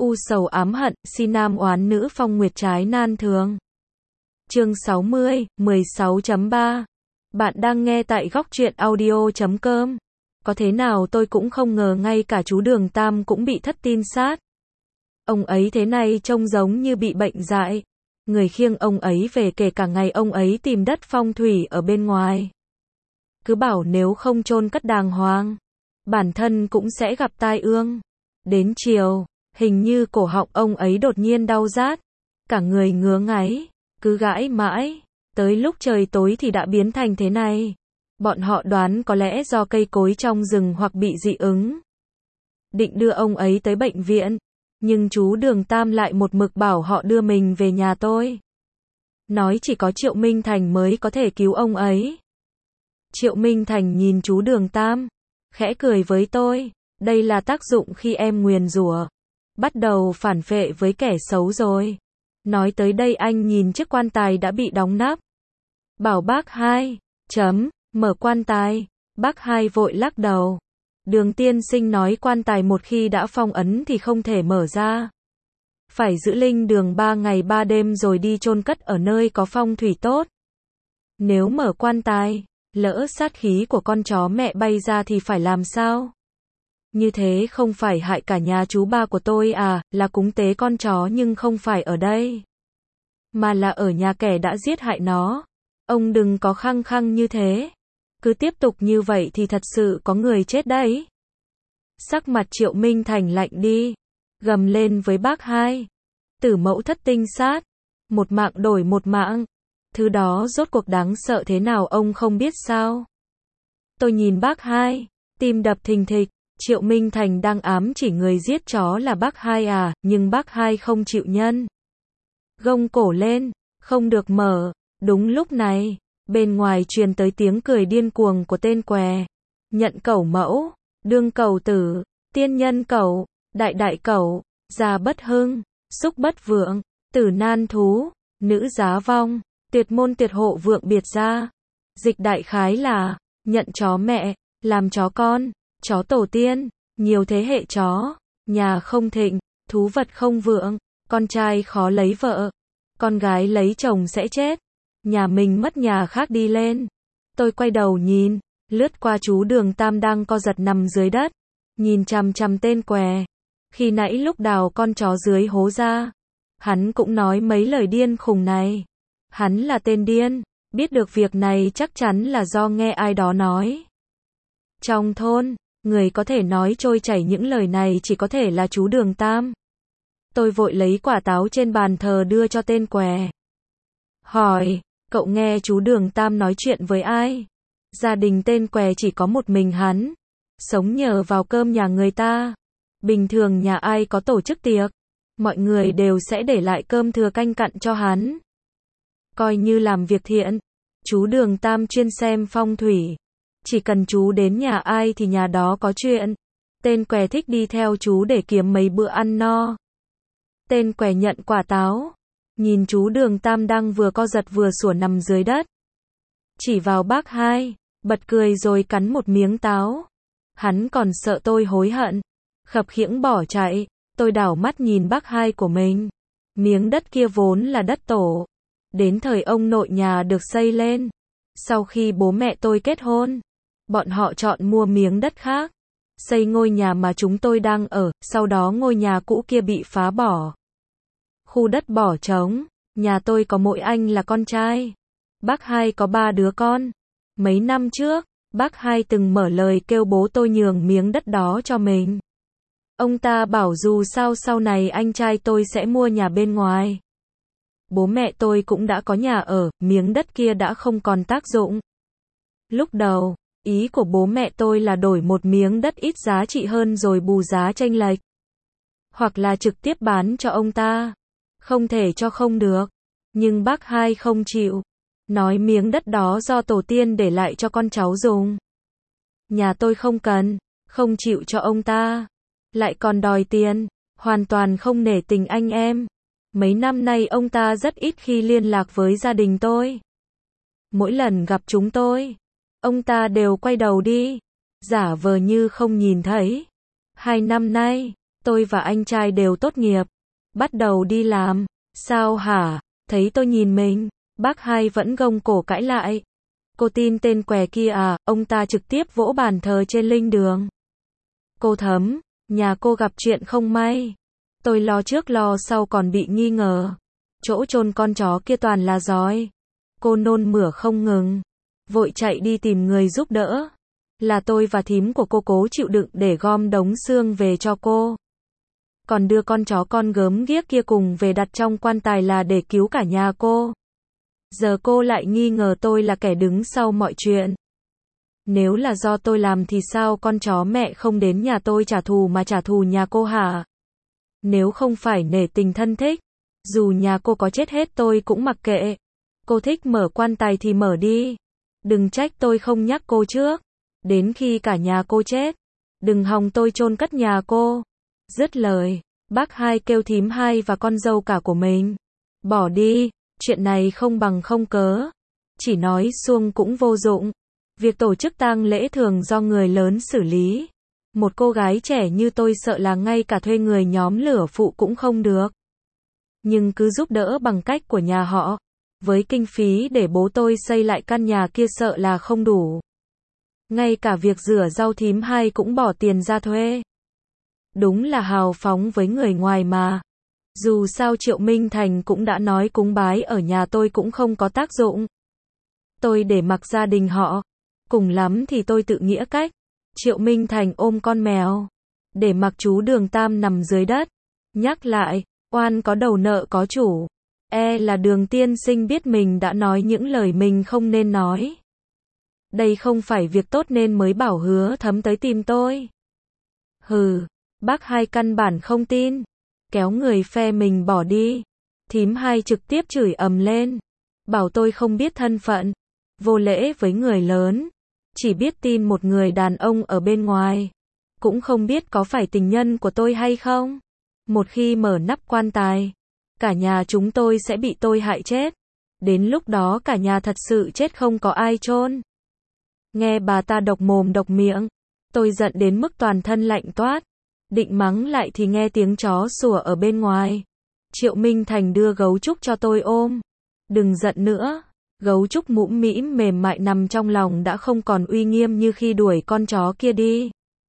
U sầu ám hận, si nam oán nữ phong nguyệt trái nan thường. Chương 60, 16.3. Bạn đang nghe tại góc truyện audio.com. Có thế nào tôi cũng không ngờ ngay cả chú Đường Tam cũng bị thất tin sát. Ông ấy thế này trông giống như bị bệnh dại. Người khiêng ông ấy về kể cả ngày ông ấy tìm đất phong thủy ở bên ngoài. Cứ bảo nếu không chôn cất đàng hoàng, bản thân cũng sẽ gặp tai ương. Đến chiều, hình như cổ họng ông ấy đột nhiên đau rát, cả người ngứa ngáy, cứ gãi mãi, tới lúc trời tối thì đã biến thành thế này. Bọn họ đoán có lẽ do cây cối trong rừng hoặc bị dị ứng. Định đưa ông ấy tới bệnh viện, nhưng chú Đường Tam lại một mực bảo họ đưa mình về nhà tôi. Nói chỉ có Triệu Minh Thành mới có thể cứu ông ấy. Triệu Minh Thành nhìn chú Đường Tam, khẽ cười với tôi, đây là tác dụng khi em nguyền rủa, bắt đầu phản phệ với kẻ xấu rồi. Nói tới đây anh nhìn chiếc quan tài đã bị đóng nắp. Bảo bác hai, mở quan tài, bác hai vội lắc đầu. Đường tiên sinh nói quan tài một khi đã phong ấn thì không thể mở ra. Phải giữ linh đường 3 ngày 3 đêm rồi đi chôn cất ở nơi có phong thủy tốt. Nếu mở quan tài, lỡ sát khí của con chó mẹ bay ra thì phải làm sao? Như thế không phải hại cả nhà chú ba của tôi à, là cúng tế con chó nhưng không phải ở đây, mà là ở nhà kẻ đã giết hại nó. Ông đừng có khăng khăng như thế. Cứ tiếp tục như vậy thì thật sự có người chết đấy. Sắc mặt Triệu Minh Thành lạnh đi, gầm lên với bác hai. Tử mẫu thất tinh sát, một mạng đổi một mạng. Thứ đó rốt cuộc đáng sợ thế nào ông không biết sao? Tôi nhìn bác hai, tim đập thình thịch. Triệu Minh Thành đang ám chỉ người giết chó là bác hai à, nhưng bác hai không chịu nhân. Gông cổ lên, không được mở. Đúng lúc này, bên ngoài truyền tới tiếng cười điên cuồng của tên què. Nhận cẩu mẫu, đương cẩu tử, tiên nhân cẩu, đại đại cẩu, gia bất hưng, xúc bất vượng, tử nan thú, nữ giá vong, tuyệt môn tuyệt hộ vượng biệt gia. Dịch đại khái là, nhận chó mẹ, làm chó con, chó tổ tiên, nhiều thế hệ chó, nhà không thịnh, thú vật không vượng, con trai khó lấy vợ, con gái lấy chồng sẽ chết, nhà mình mất nhà khác đi lên. Tôi quay đầu nhìn, lướt qua chú Đường Tam đang co giật nằm dưới đất, nhìn chằm chằm tên què. Khi nãy lúc đào con chó dưới hố ra, hắn cũng nói mấy lời điên khùng này. Hắn là tên điên, biết được việc này chắc chắn là do nghe ai đó nói. Trong thôn, người có thể nói trôi chảy những lời này chỉ có thể là chú Đường Tam. Tôi vội lấy quả táo trên bàn thờ đưa cho tên què. Hỏi, cậu nghe chú Đường Tam nói chuyện với ai? Gia đình tên què chỉ có một mình hắn, sống nhờ vào cơm nhà người ta. Bình thường nhà ai có tổ chức tiệc, mọi người đều sẽ để lại cơm thừa canh cặn cho hắn. Coi như làm việc thiện. Chú Đường Tam chuyên xem phong thủy. Chỉ cần chú đến nhà ai thì nhà đó có chuyện. Tên què thích đi theo chú để kiếm mấy bữa ăn no. Tên què nhận quả táo, nhìn chú Đường Tam đang vừa co giật vừa sủa nằm dưới đất. Chỉ vào bác hai, bật cười rồi cắn một miếng táo. Hắn còn sợ tôi hối hận, khập khiễng bỏ chạy. Tôi đảo mắt nhìn bác hai của mình. Miếng đất kia vốn là đất tổ. Đến thời ông nội nhà được xây lên. Sau khi bố mẹ tôi kết hôn, bọn họ chọn mua miếng đất khác, xây ngôi nhà mà chúng tôi đang ở, sau đó ngôi nhà cũ kia bị phá bỏ. Khu đất bỏ trống, nhà tôi có mỗi anh là con trai. Bác hai có 3 đứa con. Mấy năm trước, bác hai từng mở lời kêu bố tôi nhường miếng đất đó cho mình. Ông ta bảo dù sao sau này anh trai tôi sẽ mua nhà bên ngoài. Bố mẹ tôi cũng đã có nhà ở, miếng đất kia đã không còn tác dụng. Lúc đầu, ý của bố mẹ tôi là đổi một miếng đất ít giá trị hơn rồi bù giá chênh lệch. Hoặc là trực tiếp bán cho ông ta. Không thể cho không được. Nhưng bác hai không chịu. Nói miếng đất đó do tổ tiên để lại cho con cháu dùng. Nhà tôi không cần, không chịu cho ông ta. Lại còn đòi tiền, hoàn toàn không nể tình anh em. Mấy năm nay ông ta rất ít khi liên lạc với gia đình tôi. Mỗi lần gặp chúng tôi, ông ta đều quay đầu đi, giả vờ như không nhìn thấy. 2 năm nay, Tôi và anh trai đều tốt nghiệp, bắt đầu đi làm. Sao hả? Thấy tôi nhìn mình, bác hai vẫn gông cổ cãi lại. Cô tin tên què kia à? Ông ta trực tiếp vỗ bàn thờ trên linh đường. Cô Thấm, nhà cô gặp chuyện không may. Tôi lo trước lo sau còn bị nghi ngờ. Chỗ chôn con chó kia toàn là giói. Cô nôn mửa không ngừng, vội chạy đi tìm người giúp đỡ. Là tôi và thím của cô cố chịu đựng để gom đống xương về cho cô. Còn đưa con chó con gớm ghiếc kia cùng về đặt trong quan tài là để cứu cả nhà cô. Giờ cô lại nghi ngờ tôi là kẻ đứng sau mọi chuyện. Nếu là do tôi làm thì sao con chó mẹ không đến nhà tôi trả thù mà trả thù nhà cô hả? Nếu không phải nể tình thân thích, dù nhà cô có chết hết tôi cũng mặc kệ. Cô thích mở quan tài thì mở đi. Đừng trách tôi không nhắc cô trước. Đến khi cả nhà cô chết, đừng hòng tôi chôn cất nhà cô. Dứt lời, bác hai kêu thím hai và con dâu cả của mình bỏ đi, chuyện này không bằng không cớ. Chỉ nói suông cũng vô dụng. Việc tổ chức tang lễ thường do người lớn xử lý. Một cô gái trẻ như tôi sợ là ngay cả thuê người nhóm lửa phụ cũng không được. Nhưng cứ giúp đỡ bằng cách của nhà họ. Với kinh phí để bố tôi xây lại căn nhà kia sợ là không đủ. Ngay cả việc rửa rau thím hai cũng bỏ tiền ra thuê. Đúng là hào phóng với người ngoài mà. Dù sao Triệu Minh Thành cũng đã nói cúng bái ở nhà tôi cũng không có tác dụng. Tôi để mặc gia đình họ. Cùng lắm thì tôi tự nghĩa cách. Triệu Minh Thành ôm con mèo. Để mặc chú Đường Tam nằm dưới đất. Nhắc lại, oan có đầu nợ có chủ. Là Đường tiên sinh biết mình đã nói những lời mình không nên nói. Đây không phải việc tốt nên mới bảo Hứa Thấm tới tìm tôi. Hừ, bác hai căn bản không tin. Kéo người phe mình bỏ đi. Thím hai trực tiếp chửi ầm lên. Bảo tôi không biết thân phận. Vô lễ với người lớn. Chỉ biết tin một người đàn ông ở bên ngoài. Cũng không biết có phải tình nhân của tôi hay không. Một khi mở nắp quan tài, cả nhà chúng tôi sẽ bị tôi hại chết. Đến lúc đó cả nhà thật sự chết không có ai chôn. Nghe bà ta độc mồm độc miệng, tôi giận đến mức toàn thân lạnh toát. Định mắng lại thì nghe tiếng chó sủa ở bên ngoài. Triệu Minh Thành đưa gấu trúc cho tôi ôm. Đừng giận nữa. Gấu trúc mũm mĩm mềm mại nằm trong lòng đã không còn uy nghiêm như khi đuổi con chó kia đi.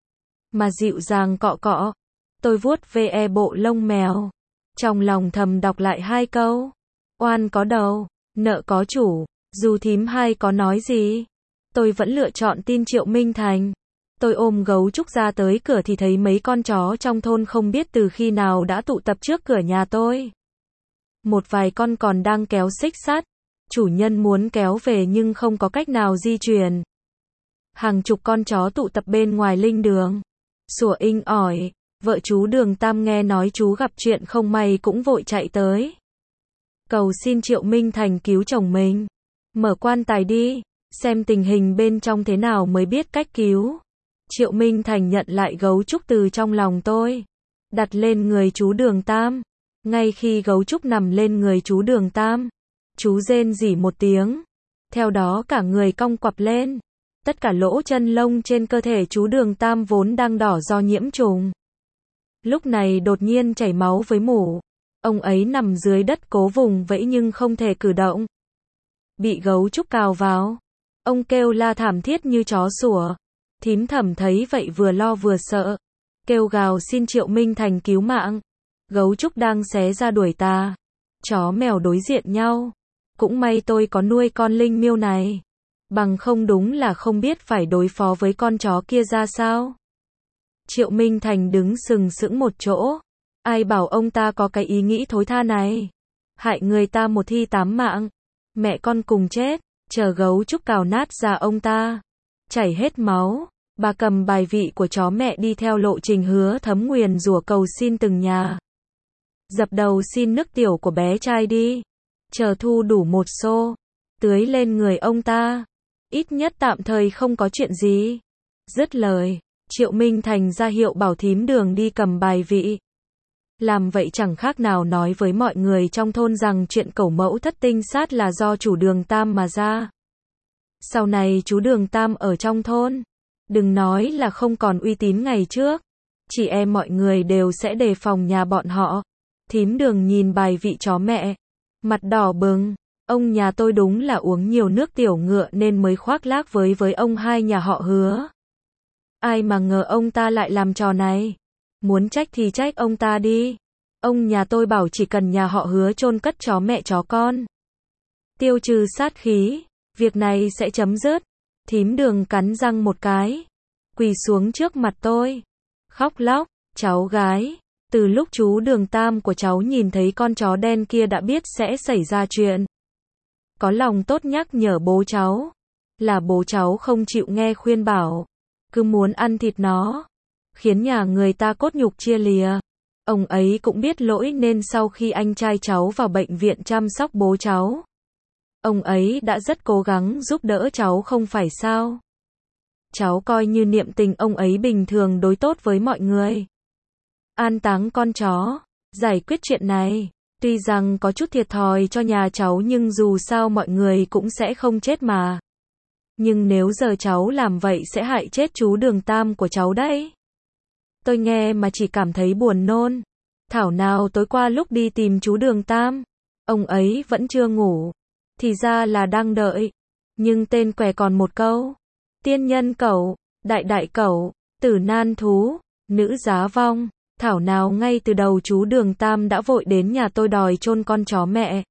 Mà dịu dàng cọ cọ. Tôi vuốt ve bộ lông mèo. Trong lòng thầm đọc lại hai câu. Oan có đầu, nợ có chủ. Dù thím hai có nói gì, tôi vẫn lựa chọn tin Triệu Minh Thành. Tôi ôm gấu trúc ra tới cửa thì thấy mấy con chó trong thôn không biết từ khi nào đã tụ tập trước cửa nhà tôi. Một vài con còn đang kéo xích sắt. Chủ nhân muốn kéo về nhưng không có cách nào di chuyển. Hàng chục con chó tụ tập bên ngoài linh đường. Sủa inh ỏi. Vợ chú Đường Tam nghe nói chú gặp chuyện không may cũng vội chạy tới. Cầu xin Triệu Minh Thành cứu chồng mình. Mở quan tài đi, xem tình hình bên trong thế nào mới biết cách cứu. Triệu Minh Thành nhận lại gấu trúc từ trong lòng tôi. Đặt lên người chú Đường Tam. Ngay khi gấu trúc nằm lên người chú Đường Tam, chú rên rỉ một tiếng. Theo đó cả người cong quặp lên. Tất cả lỗ chân lông trên cơ thể chú Đường Tam vốn đang đỏ do nhiễm trùng. Lúc này đột nhiên chảy máu với mủ. Ông ấy nằm dưới đất cố vùng vẫy nhưng không thể cử động. Bị gấu trúc cào vào. Ông kêu la thảm thiết như chó sủa. Thím Thẩm thấy vậy vừa lo vừa sợ. Kêu gào xin Triệu Minh Thành cứu mạng. Gấu trúc đang xé ra đuổi ta. Chó mèo đối diện nhau. Cũng may tôi có nuôi con linh miêu này. Bằng không đúng là không biết phải đối phó với con chó kia ra sao. Triệu Minh Thành đứng sừng sững một chỗ. Ai bảo ông ta có cái ý nghĩ thối tha này. Hại người ta một thi 8 mạng. Mẹ con cùng chết. Chờ gấu trúc cào nát da ông ta. Chảy hết máu. Bà cầm bài vị của chó mẹ đi theo lộ trình Hứa Thấm nguyền rủa cầu xin từng nhà. Dập đầu xin nước tiểu của bé trai đi. Chờ thu đủ một xô. Tưới lên người ông ta. Ít nhất tạm thời không có chuyện gì. Dứt lời. Triệu Minh Thành ra hiệu bảo thím Đường đi cầm bài vị. Làm vậy chẳng khác nào nói với mọi người trong thôn rằng chuyện cẩu mẫu thất tinh sát là do chủ Đường Tam mà ra. Sau này chú Đường Tam ở trong thôn, đừng nói là không còn uy tín ngày trước. chị em mọi người đều sẽ đề phòng nhà bọn họ. Thím Đường nhìn bài vị chó mẹ, mặt đỏ bừng. Ông nhà tôi đúng là uống nhiều nước tiểu ngựa nên mới khoác lác với ông hai nhà họ Hứa. Ai mà ngờ ông ta lại làm trò này. Muốn trách thì trách ông ta đi. Ông nhà tôi bảo chỉ cần nhà họ Hứa chôn cất chó mẹ chó con, tiêu trừ sát khí, việc này sẽ chấm dứt. Thím Đường cắn răng một cái, quỳ xuống trước mặt tôi, khóc lóc, cháu gái. Từ lúc chú Đường Tam của cháu nhìn thấy con chó đen kia đã biết sẽ xảy ra chuyện. Có lòng tốt nhắc nhở bố cháu, là bố cháu không chịu nghe khuyên bảo, cứ muốn ăn thịt nó, khiến nhà người ta cốt nhục chia lìa. Ông ấy cũng biết lỗi nên sau khi anh trai cháu vào bệnh viện chăm sóc bố cháu, ông ấy đã rất cố gắng giúp đỡ cháu không phải sao. Cháu coi như niệm tình ông ấy bình thường đối tốt với mọi người. An táng con chó, giải quyết chuyện này, tuy rằng có chút thiệt thòi cho nhà cháu nhưng dù sao mọi người cũng sẽ không chết mà. Nhưng nếu giờ cháu làm vậy sẽ hại chết chú Đường Tam của cháu đấy. Tôi nghe mà chỉ cảm thấy buồn nôn. Thảo nào tối qua lúc đi tìm chú Đường Tam, ông ấy vẫn chưa ngủ. Thì ra là đang đợi. Nhưng tên què còn một câu. Tiên nhân cẩu, đại đại cẩu, tử nan thú, nữ giá vong. Thảo nào ngay từ đầu chú Đường Tam đã vội đến nhà tôi đòi chôn con chó mẹ.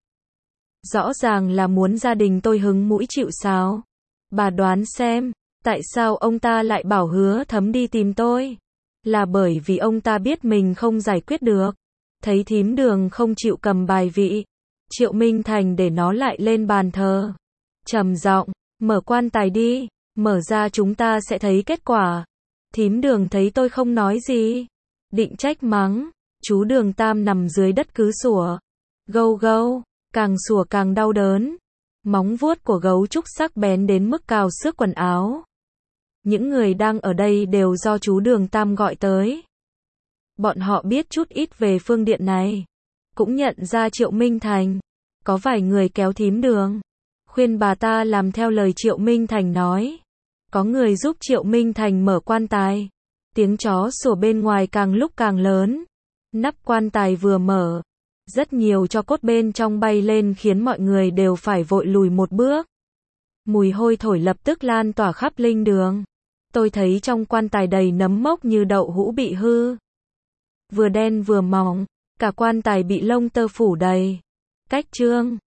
Rõ ràng là muốn gia đình tôi hứng mũi chịu sáo. Bà đoán xem, tại sao ông ta lại bảo Hứa Thấm đi tìm tôi? Là bởi vì ông ta biết mình không giải quyết được. Thấy thím Đường không chịu cầm bài vị, Triệu Minh Thành để nó lại lên bàn thờ. Trầm giọng, mở quan tài đi, mở ra chúng ta sẽ thấy kết quả. Thím Đường thấy tôi không nói gì, định trách mắng, chú Đường Tam nằm dưới đất cứ sủa. Gâu gâu, càng sủa càng đau đớn. Móng vuốt của gấu trúc sắc bén đến mức cào xước quần áo. Những người đang ở đây đều do chú Đường Tam gọi tới. Bọn họ biết chút ít về phương điện này. Cũng nhận ra Triệu Minh Thành. Có vài người kéo thím Đường, khuyên bà ta làm theo lời Triệu Minh Thành nói. Có người giúp Triệu Minh Thành mở quan tài. Tiếng chó sủa bên ngoài càng lúc càng lớn. Nắp quan tài vừa mở, rất nhiều tro cốt bên trong bay lên khiến mọi người đều phải vội lùi một bước. Mùi hôi thối lập tức lan tỏa khắp linh đường. Tôi thấy trong quan tài đầy nấm mốc như đậu hũ bị hư. Vừa đen vừa mỏng, cả quan tài bị lông tơ phủ đầy. Cách chương